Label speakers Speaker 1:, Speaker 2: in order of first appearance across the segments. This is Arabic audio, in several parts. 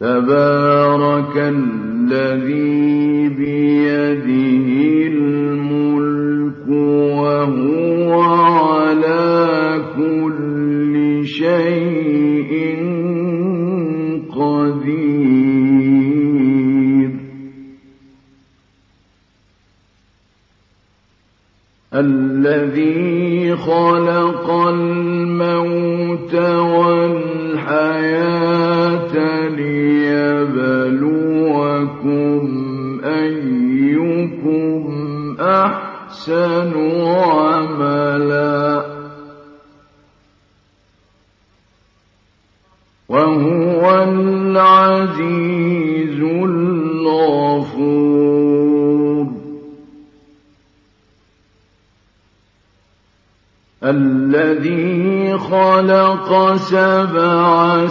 Speaker 1: تبارك الذي بيده الملك وهو على كل شيء قدير الذي خلق الموت والحياة ليبلوكم أيكم أحسن عملا وهو العزيز الغفور الذي خلق 7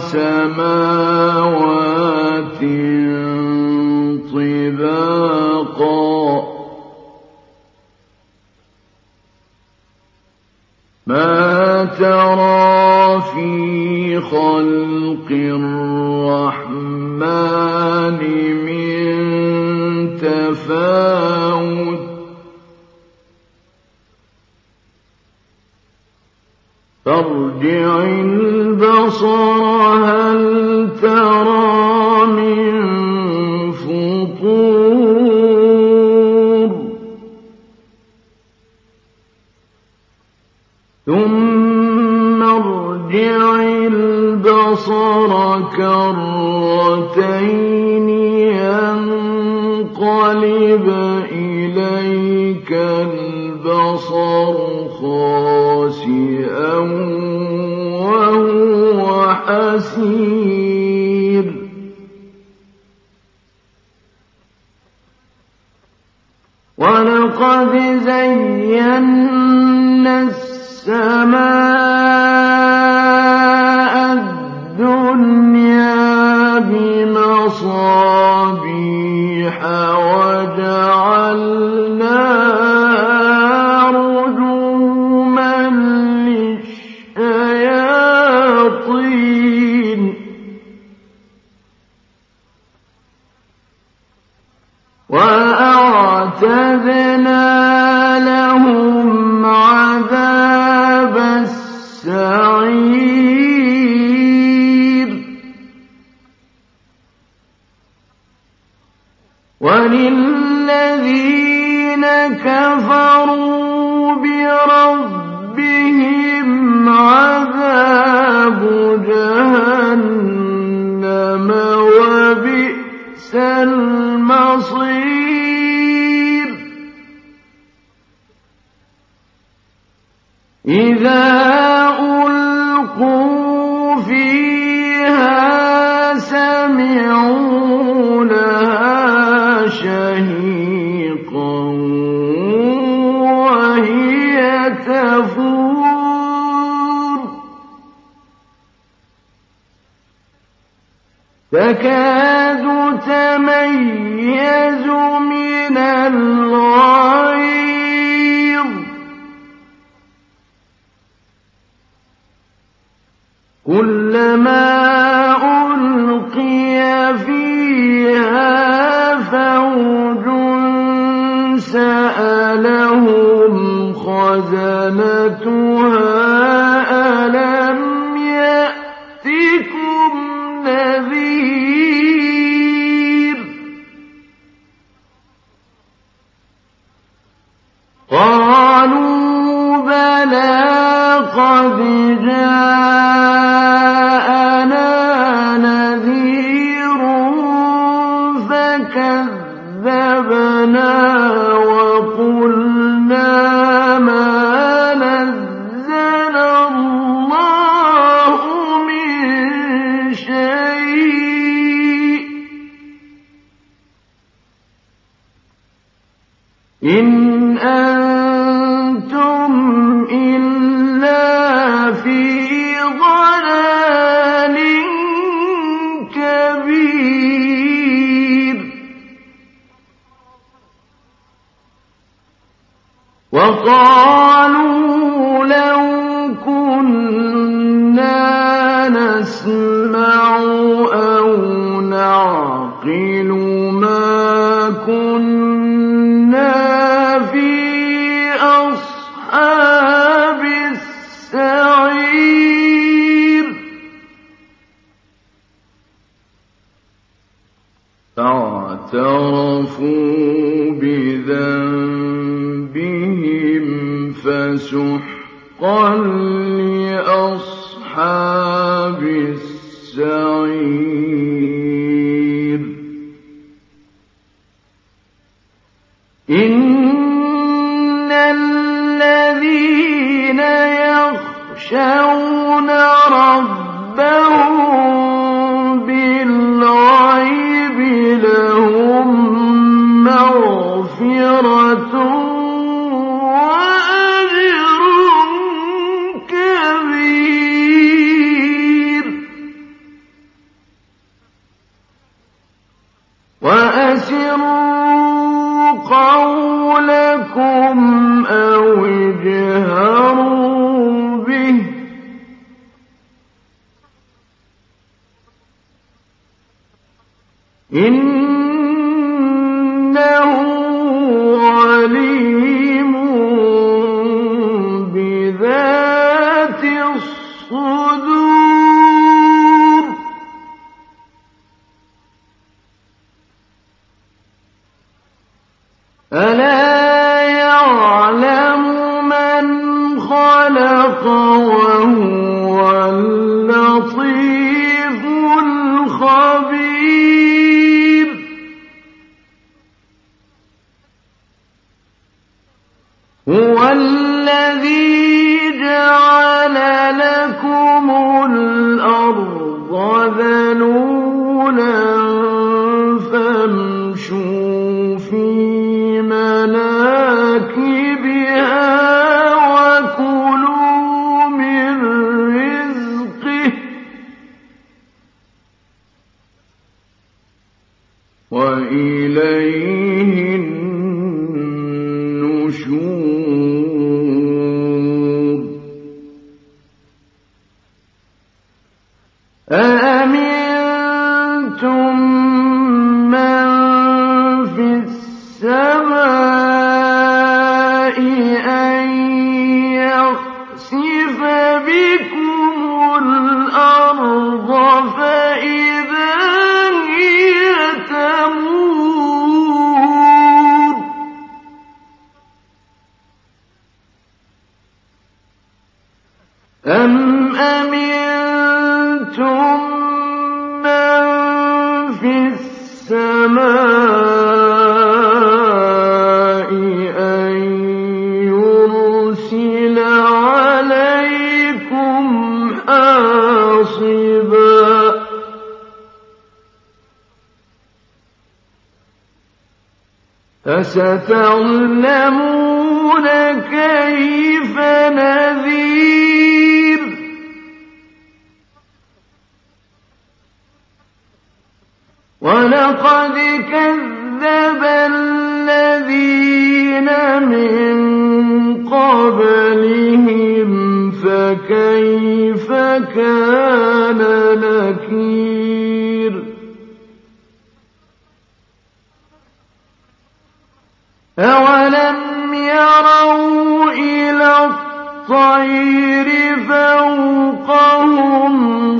Speaker 1: سماوات طباقا ما ترى في خلق الرحمن من تفاوت فارجع البصر هل ترى من فطور ثم ارجع البصر كرتين ينقلب إليك البصر خاسئا وهو حسير ولقد زينا السماء الدنيا بمصابيح وجعلناها رجوما للشياطين وأعتدنا لهم عذاب السعير وللذين كفروا بربهم عذاب جهنم وبئس المصير إذا ألقوا فيها سمعوا لها شهيقا وهي تفور تكاد تميز من الغيظ كلما ألقي فيها فوج سألهم خزنتها ألم يأتكم نذير قالوا بلى قد جاءنا نذير فكذبنا وقلنا ما نزل الله من شيء إن أنتم إلا في ضلال كبير وقالوا لو كنا نسمع أو نعقل نعقل ما كنا في أصحاب السعير فاعترفوا بذنبهم فسحقا لأصحاب السعير إن الذين يخشون ربهم بالغيب لهم مغفرة وأجر كبير وأسروا قولكم أو اجهروا به إنه عليم بذات الصدور ألا يعلم من خلق وهو اللطيف الخبير هو الذي جعل لكم الأرض ذلولا فامشوا في مناكبها وكلوا من رزقه وإليه النشور أأمنتم من في السماء أن يخسف بكم الأرض فإذا هي تمور أم أمنتم من في السماء أن يرسل عليكم حاصبا فستعلمون كيف نذير ولقد كذب الذين من قبلهم فكيف كان نكير أولم يروا إلى الطير فوقهم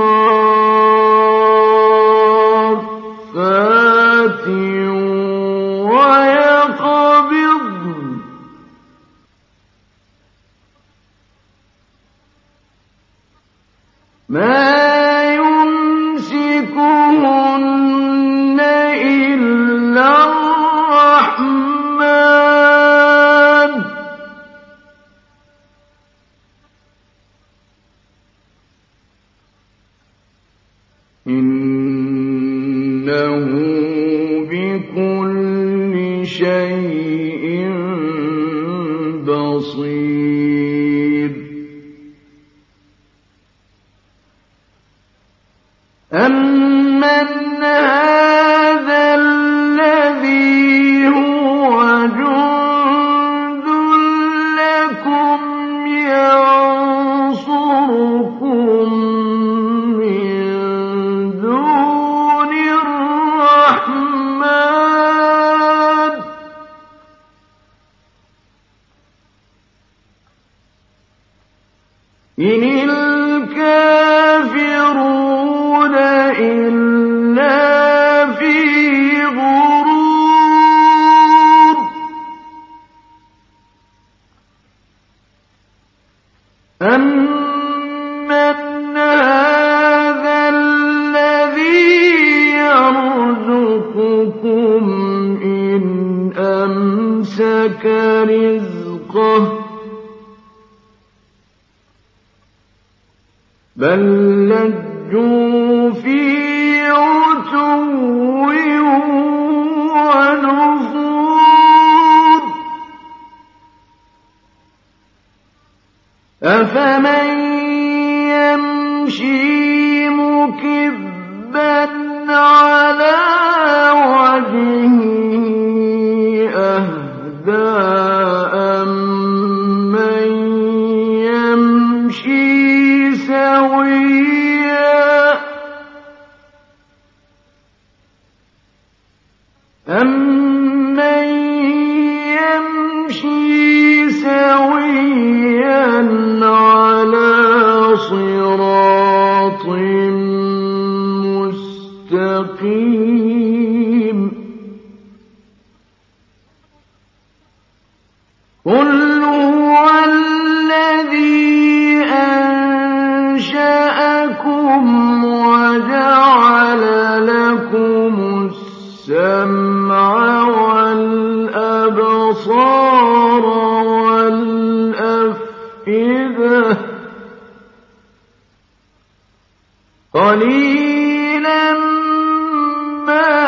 Speaker 1: صافات ويقبضن ما يمسكهن إلا الرحمن إِنِ الْكَافِرُونَ إِلَّا فِي غُرُورٍ أَمَّنْ هَٰذَا الَّذِي يَرْزُقُكُمْ إِنْ أَمْسَكَ رِزْقَهُ بَل لَّجُّوا فِي عُتُوٍّ وَنُفُورٍ أَفَمَن يَمْشِي مُكِبًّا عَلَىٰ وَجْهِهِ أَهْدَىٰ أَمَّن يَمْشِي سَوِيًّا عَلَىٰ صِرَاطٍ مُّسْتَقِيمٍ قُلْ هُوَ الَّذِي أَنشَأَكُمْ وَجَعَلَ لَكُمُ السَّمْعَ وَالْأَبْصَارَ وَالْأَفْئِدَةَ ۚ قَلِيلًا مَّا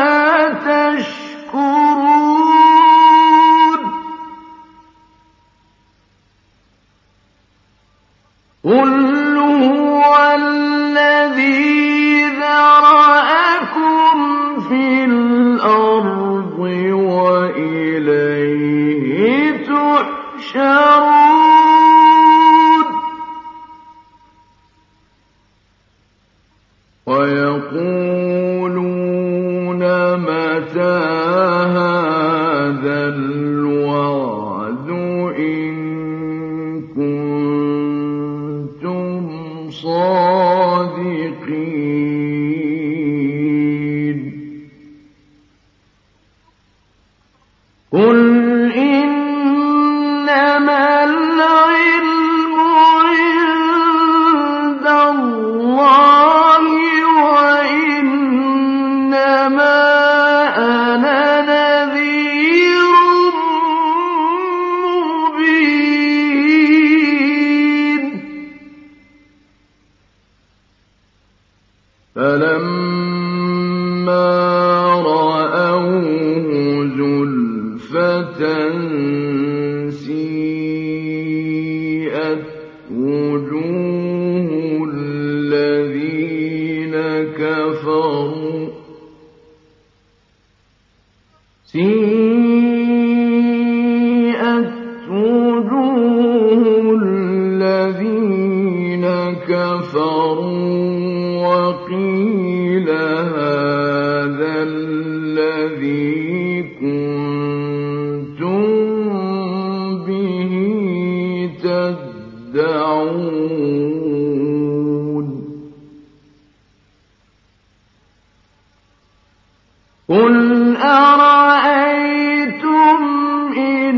Speaker 1: تَشْكُرُونَ قُلْ هُوَ الَّذِي ذَرَأَكُمْ فِي الْأَرْضِ وَإِلَيْهِ تُحْشَرُونَ وَيَقُولُونَ مَتَىٰ هَٰذَا الْوَعْدُ إِن كُنتُمْ صَادِقِينَ قُلْ إِنَّمَا الْعِلْمُ عِندَ اللَّهِ وَإِنَّمَا أَنَا نَذِيرٌ مُّبِينٌ فَلَمَّا رَأَوْهُ زُلْفَةً سِيئَتْ وُجُوهُ الَّذِينَ كَفَرُوا وَقِيلَ هَٰذَا الَّذِي كُنتُم بِهِ تَدَّعُونَ قُلْ أَرَأَيْتُمْ إِنْ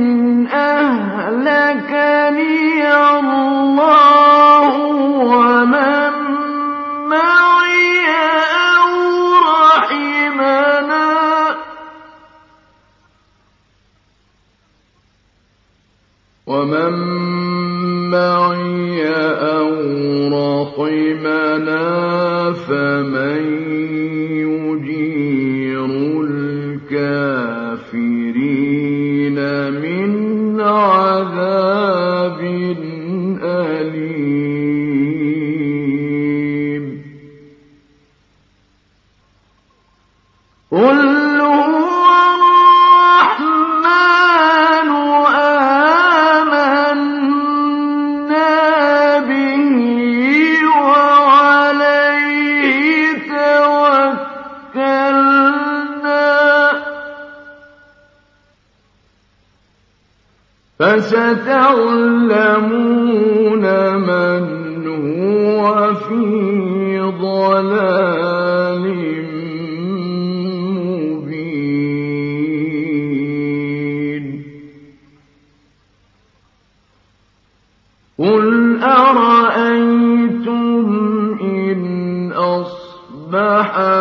Speaker 1: أَهْلَكَنِيَ اللَّهُ وَمَن مَّعِيَ أَوْ رَحِمَنَا فَمَن يُجِيرُ الْكَافِرِينَ مِنْ عَذَابٍ أَلِيمٍ قُلْ هُوَ الرَّحْمَٰنُ آمَنَّا بِهِ وَعَلَيْهِ تَوَكَّلْنَا فَسَتَعْلَمُونَ مَنْ ضَلَالٍ مُّبِينٍ قُلْ أَرَأَيْتُمْ إِنْ أَصْبَحَ